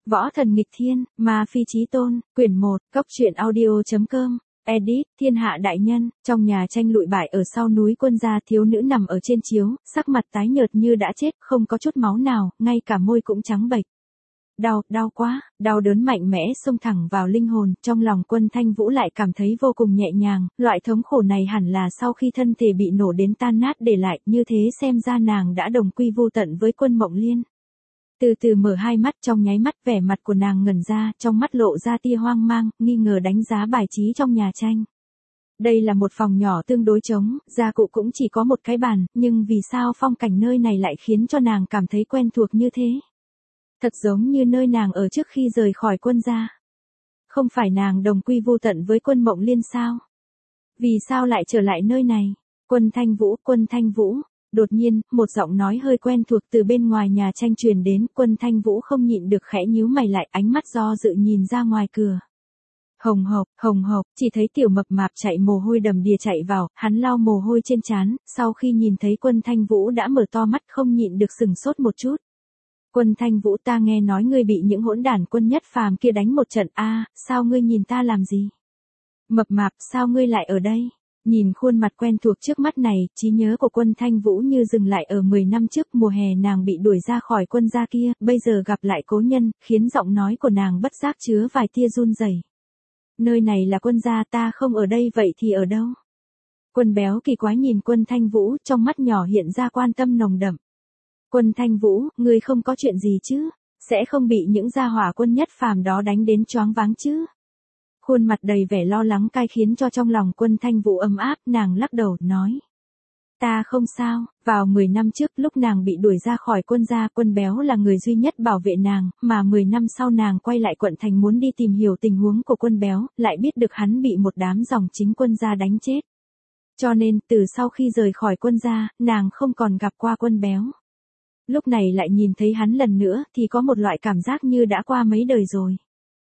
Võ thần nghịch thiên, ma phi chí tôn, quyển 1, Cốc truyện audio.com, edit, thiên hạ đại nhân, trong nhà tranh lụi bại ở sau núi Quân gia, thiếu nữ nằm ở trên chiếu, sắc mặt tái nhợt như đã chết, không có chút máu nào, ngay cả môi cũng trắng bệch. Đau quá, đau đớn mạnh mẽ xông thẳng vào linh hồn, trong lòng Quân Thanh Vũ lại cảm thấy vô cùng nhẹ nhàng, loại thống khổ này hẳn là sau khi thân thể bị nổ đến tan nát để lại, như thế xem ra nàng đã đồng quy vu tận với Quân Mộng Liên. Từ từ mở hai mắt, trong nháy mắt vẻ mặt của nàng ngẩn ra, trong mắt lộ ra tia hoang mang, nghi ngờ đánh giá bài trí trong nhà tranh. Đây là một phòng nhỏ tương đối trống, gia cụ cũng chỉ có một cái bàn, nhưng vì sao phong cảnh nơi này lại khiến cho nàng cảm thấy quen thuộc như thế? Thật giống như nơi nàng ở trước khi rời khỏi Quân gia. Không phải nàng đồng quy vu tận với Quân Mộng Liên sao? Vì sao lại trở lại nơi này? Quân Thanh Vũ. Đột nhiên, một giọng nói hơi quen thuộc từ bên ngoài nhà tranh truyền đến, Quân Thanh Vũ không nhịn được khẽ nhíu mày lại, ánh mắt do dự nhìn ra ngoài cửa. Hồng hộc, chỉ thấy tiểu mập mạp chạy mồ hôi đầm đìa chạy vào, hắn lau mồ hôi trên trán, sau khi nhìn thấy Quân Thanh Vũ đã mở to mắt không nhịn được sừng sốt một chút. Quân Thanh Vũ, ta nghe nói ngươi bị những hỗn đản quân nhất phàm kia đánh một trận a, sao ngươi nhìn ta làm gì? Mập mạp, sao ngươi lại ở đây? Nhìn khuôn mặt quen thuộc trước mắt này, trí nhớ của Quân Thanh Vũ như dừng lại ở 10 năm trước, mùa hè nàng bị đuổi ra khỏi Quân gia kia, bây giờ gặp lại cố nhân, khiến giọng nói của nàng bất giác chứa vài tia run rẩy. Nơi này là Quân gia, ta không ở đây, vậy thì ở đâu? Quân béo kỳ quái nhìn Quân Thanh Vũ, trong mắt nhỏ hiện ra quan tâm nồng đậm. Quân Thanh Vũ, ngươi không có chuyện gì chứ? Sẽ không bị những gia hỏa quân nhất phàm đó đánh đến choáng váng chứ? Khuôn mặt đầy vẻ lo lắng cay khiến cho trong lòng Quân Thanh Vũ ấm áp, nàng lắc đầu, nói. Ta không sao, vào 10 năm trước lúc nàng bị đuổi ra khỏi Quân gia, Quân béo là người duy nhất bảo vệ nàng, mà 10 năm sau nàng quay lại quận thành muốn đi tìm hiểu tình huống của Quân béo, lại biết được hắn bị một đám dòng chính Quân gia đánh chết. Cho nên, từ sau khi rời khỏi Quân gia, nàng không còn gặp qua Quân béo. Lúc này lại nhìn thấy hắn lần nữa, thì có một loại cảm giác như đã qua mấy đời rồi.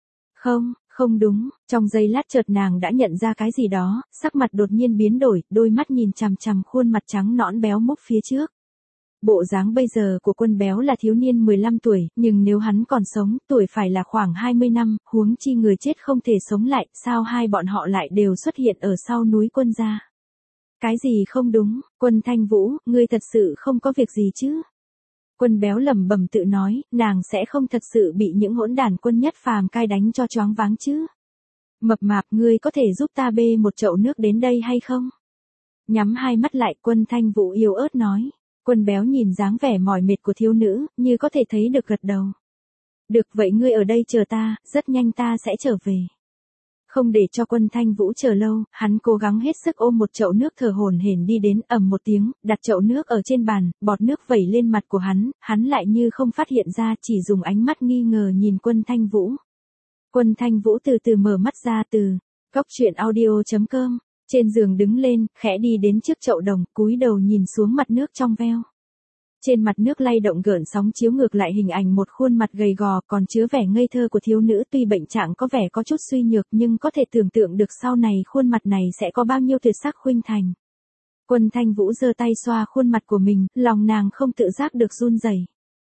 Không đúng, trong giây lát chợt nàng đã nhận ra cái gì đó, sắc mặt đột nhiên biến đổi, đôi mắt nhìn chằm chằm khuôn mặt trắng nõn béo múp phía trước. Bộ dáng bây giờ của Quân béo là thiếu niên 15 tuổi, nhưng nếu hắn còn sống, tuổi phải là khoảng 20 năm, huống chi người chết không thể sống lại, sao hai bọn họ lại đều xuất hiện ở sau núi Quân gia? Cái gì không đúng, Quân Thanh Vũ, ngươi thật sự không có việc gì chứ? Quân béo lẩm bẩm tự nói, nàng sẽ không thật sự bị những hỗn đản quân nhất phàm cai đánh cho choáng váng chứ. Mập mạp, ngươi có thể giúp ta bê một chậu nước đến đây hay không? Nhắm hai mắt lại, Quân Thanh Vũ yếu ớt nói. Quân béo nhìn dáng vẻ mỏi mệt của thiếu nữ, như có thể thấy được gật đầu. Được, vậy ngươi ở đây chờ ta, rất nhanh ta sẽ trở về. Không để cho Quân Thanh Vũ chờ lâu, hắn cố gắng hết sức ôm một chậu nước thở hổn hển đi đến, ầm một tiếng, đặt chậu nước ở trên bàn, bọt nước vẩy lên mặt của hắn lại như không phát hiện ra, chỉ dùng ánh mắt nghi ngờ nhìn Quân Thanh Vũ. Quân Thanh Vũ từ từ mở mắt ra, từ Cốc truyện audio.com, trên giường đứng lên, khẽ đi đến trước chậu đồng, cúi đầu nhìn xuống mặt nước trong veo. Trên mặt nước lay động gợn sóng chiếu ngược lại hình ảnh một khuôn mặt gầy gò còn chứa vẻ ngây thơ của thiếu nữ, tuy bệnh trạng có vẻ có chút suy nhược nhưng có thể tưởng tượng được sau này khuôn mặt này sẽ có bao nhiêu tuyệt sắc khuynh thành. Quân Thanh Vũ giơ tay xoa khuôn mặt của mình, lòng nàng không tự giác được run rẩy.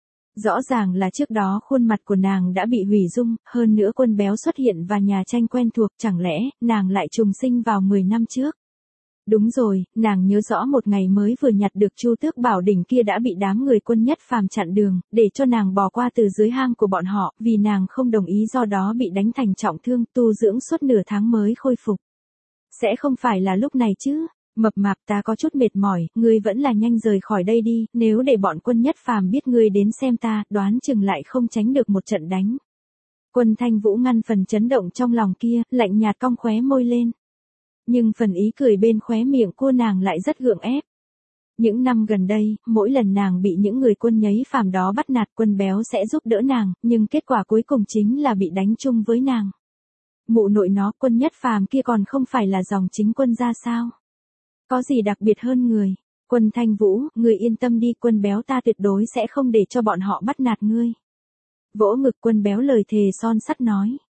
Rõ ràng là trước đó khuôn mặt của nàng đã bị hủy dung, hơn nữa Quân béo xuất hiện và nhà tranh quen thuộc, chẳng lẽ nàng lại trùng sinh vào 10 năm trước? Đúng rồi, nàng nhớ rõ một ngày mới vừa nhặt được Chu Tước Bảo đỉnh kia đã bị đám người quân nhất phàm chặn đường, để cho nàng bò qua từ dưới hang của bọn họ, vì nàng không đồng ý do đó bị đánh thành trọng thương, tu dưỡng suốt nửa tháng mới khôi phục. Sẽ không phải là lúc này chứ? Mập mạp, ta có chút mệt mỏi, ngươi vẫn là nhanh rời khỏi đây đi, nếu để bọn quân nhất phàm biết ngươi đến xem ta, đoán chừng lại không tránh được một trận đánh. Quân Thanh Vũ ngăn phần chấn động trong lòng kia, lạnh nhạt cong khóe môi lên. Nhưng phần ý cười bên khóe miệng cô nàng lại rất gượng ép. Những năm gần đây, mỗi lần nàng bị những người quân nhấy phàm đó bắt nạt, Quân béo sẽ giúp đỡ nàng, nhưng kết quả cuối cùng chính là bị đánh chung với nàng. Mụ nội nó, quân nhất phàm kia còn không phải là dòng chính Quân gia sao? Có gì đặc biệt hơn người? Quân Thanh Vũ, ngươi yên tâm đi, Quân béo ta tuyệt đối sẽ không để cho bọn họ bắt nạt ngươi. Vỗ ngực, Quân béo lời thề son sắt nói.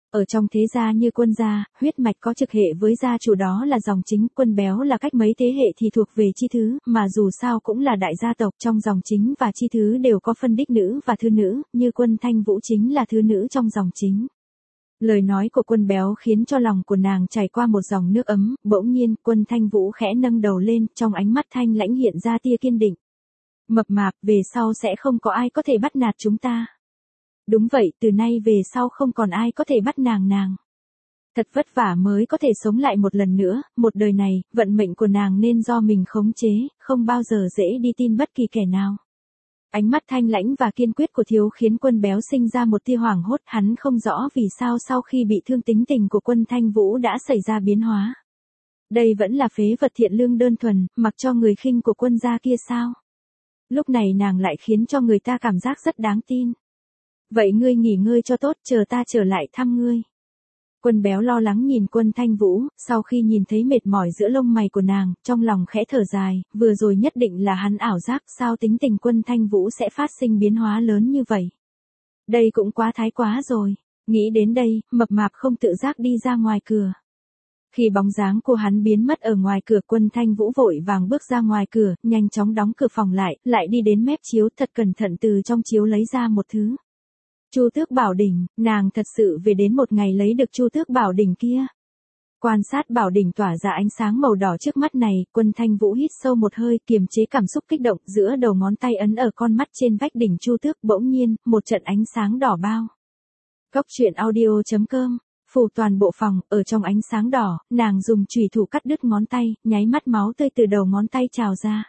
Ở trong thế gia như Quân gia, huyết mạch có trực hệ với gia chủ đó là dòng chính, Quân Béo là cách mấy thế hệ thì thuộc về Chi Thứ, mà dù sao cũng là đại gia tộc, trong dòng chính và Chi Thứ đều có phân đích nữ và thư nữ, như Quân Thanh Vũ chính là thư nữ trong dòng chính. Lời nói của Quân Béo khiến cho lòng của nàng chảy qua một dòng nước ấm, bỗng nhiên, Quân Thanh Vũ khẽ nâng đầu lên, trong ánh mắt thanh lãnh hiện ra tia kiên định. Mập mạp, về sau sẽ không có ai có thể bắt nạt chúng ta. Đúng vậy, từ nay về sau không còn ai có thể bắt nàng. Thật vất vả mới có thể sống lại một lần nữa, một đời này, vận mệnh của nàng nên do mình khống chế, không bao giờ dễ đi tin bất kỳ kẻ nào. Ánh mắt thanh lãnh và kiên quyết của Thiếu khiến Quân Béo sinh ra một tia hoảng hốt, hắn không rõ vì sao sau khi bị thương tính tình của Quân Thanh Vũ đã xảy ra biến hóa. Đây vẫn là phế vật thiện lương đơn thuần, mặc cho người khinh của Quân gia kia sao? Lúc này nàng lại khiến cho người ta cảm giác rất đáng tin. Vậy ngươi nghỉ ngơi cho tốt, chờ ta trở lại thăm ngươi. Quân Béo lo lắng nhìn Quân Thanh Vũ, sau khi nhìn thấy mệt mỏi giữa lông mày của nàng, trong lòng khẽ thở dài, vừa rồi nhất định là hắn ảo giác, sao tính tình Quân Thanh Vũ sẽ phát sinh biến hóa lớn như vậy. Đây cũng quá thái quá rồi. Nghĩ đến đây, mập mạp không tự giác đi ra ngoài cửa. Khi bóng dáng của hắn biến mất ở ngoài cửa, Quân Thanh Vũ vội vàng bước ra ngoài cửa, nhanh chóng đóng cửa phòng lại đi đến mép chiếu, thật cẩn thận từ trong chiếu lấy ra một thứ. Chu Tước Bảo Đỉnh, nàng thật sự về đến một ngày lấy được Chu Tước Bảo Đỉnh kia. Quan sát bảo đỉnh tỏa ra ánh sáng màu đỏ trước mắt này, Quân Thanh Vũ hít sâu một hơi, kiềm chế cảm xúc kích động, giữa đầu ngón tay ấn ở con mắt trên vách đỉnh Chu Tước, bỗng nhiên, một trận ánh sáng đỏ bao. Cốc truyện audio.com, phủ toàn bộ phòng, ở trong ánh sáng đỏ, nàng dùng chùy thủ cắt đứt ngón tay, nháy mắt máu tươi từ đầu ngón tay trào ra.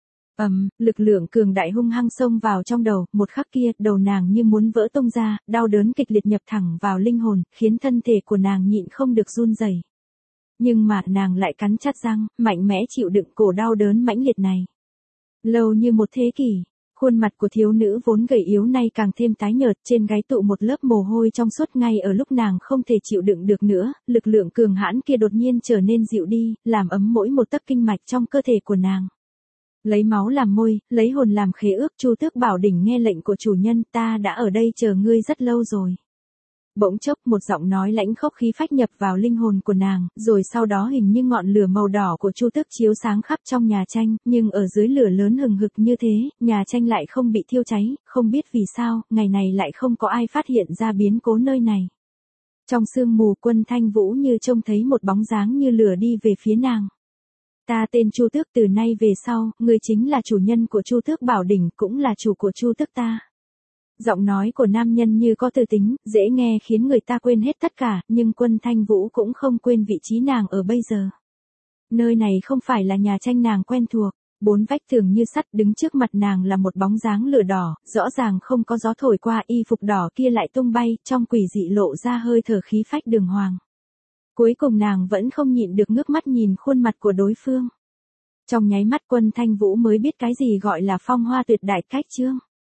Lực lượng cường đại hung hăng xông vào trong đầu, một khắc kia, đầu nàng như muốn vỡ tung ra, đau đớn kịch liệt nhập thẳng vào linh hồn, khiến thân thể của nàng nhịn không được run rẩy. Nhưng mà, nàng lại cắn chặt răng, mạnh mẽ chịu đựng cổ đau đớn mãnh liệt này. Lâu như một thế kỷ, khuôn mặt của thiếu nữ vốn gầy yếu nay càng thêm tái nhợt, trên gáy tụ một lớp mồ hôi trong suốt. Ngay ở lúc nàng không thể chịu đựng được nữa, lực lượng cường hãn kia đột nhiên trở nên dịu đi, làm ấm mỗi một tấc kinh mạch trong cơ thể của nàng. Lấy máu làm môi, lấy hồn làm khế ước, Chu Tước Bảo Đỉnh nghe lệnh của chủ nhân, ta đã ở đây chờ ngươi rất lâu rồi. Bỗng chốc một giọng nói lãnh khốc khí phách nhập vào linh hồn của nàng, rồi sau đó hình như ngọn lửa màu đỏ của Chu Tước chiếu sáng khắp trong nhà tranh, nhưng ở dưới lửa lớn hừng hực như thế, nhà tranh lại không bị thiêu cháy, không biết vì sao, ngày này lại không có ai phát hiện ra biến cố nơi này. Trong sương mù, Quân Thanh Vũ như trông thấy một bóng dáng như lửa đi về phía nàng. Ta tên Chu Tước, từ nay về sau, ngươi chính là chủ nhân của Chu Tước Bảo Đỉnh, cũng là chủ của Chu Tước ta. Giọng nói của nam nhân như có từ tính, dễ nghe khiến người ta quên hết tất cả, nhưng Quân Thanh Vũ cũng không quên vị trí nàng ở bây giờ. Nơi này không phải là nhà tranh nàng quen thuộc, bốn vách tường như sắt, đứng trước mặt nàng là một bóng dáng lửa đỏ, rõ ràng không có gió thổi qua, y phục đỏ kia lại tung bay, trong quỷ dị lộ ra hơi thở khí phách đường hoàng. Cuối cùng nàng vẫn không nhịn được ngước mắt nhìn khuôn mặt của đối phương. Trong nháy mắt Quân Thanh Vũ mới biết cái gì gọi là phong hoa tuyệt đại cách chương.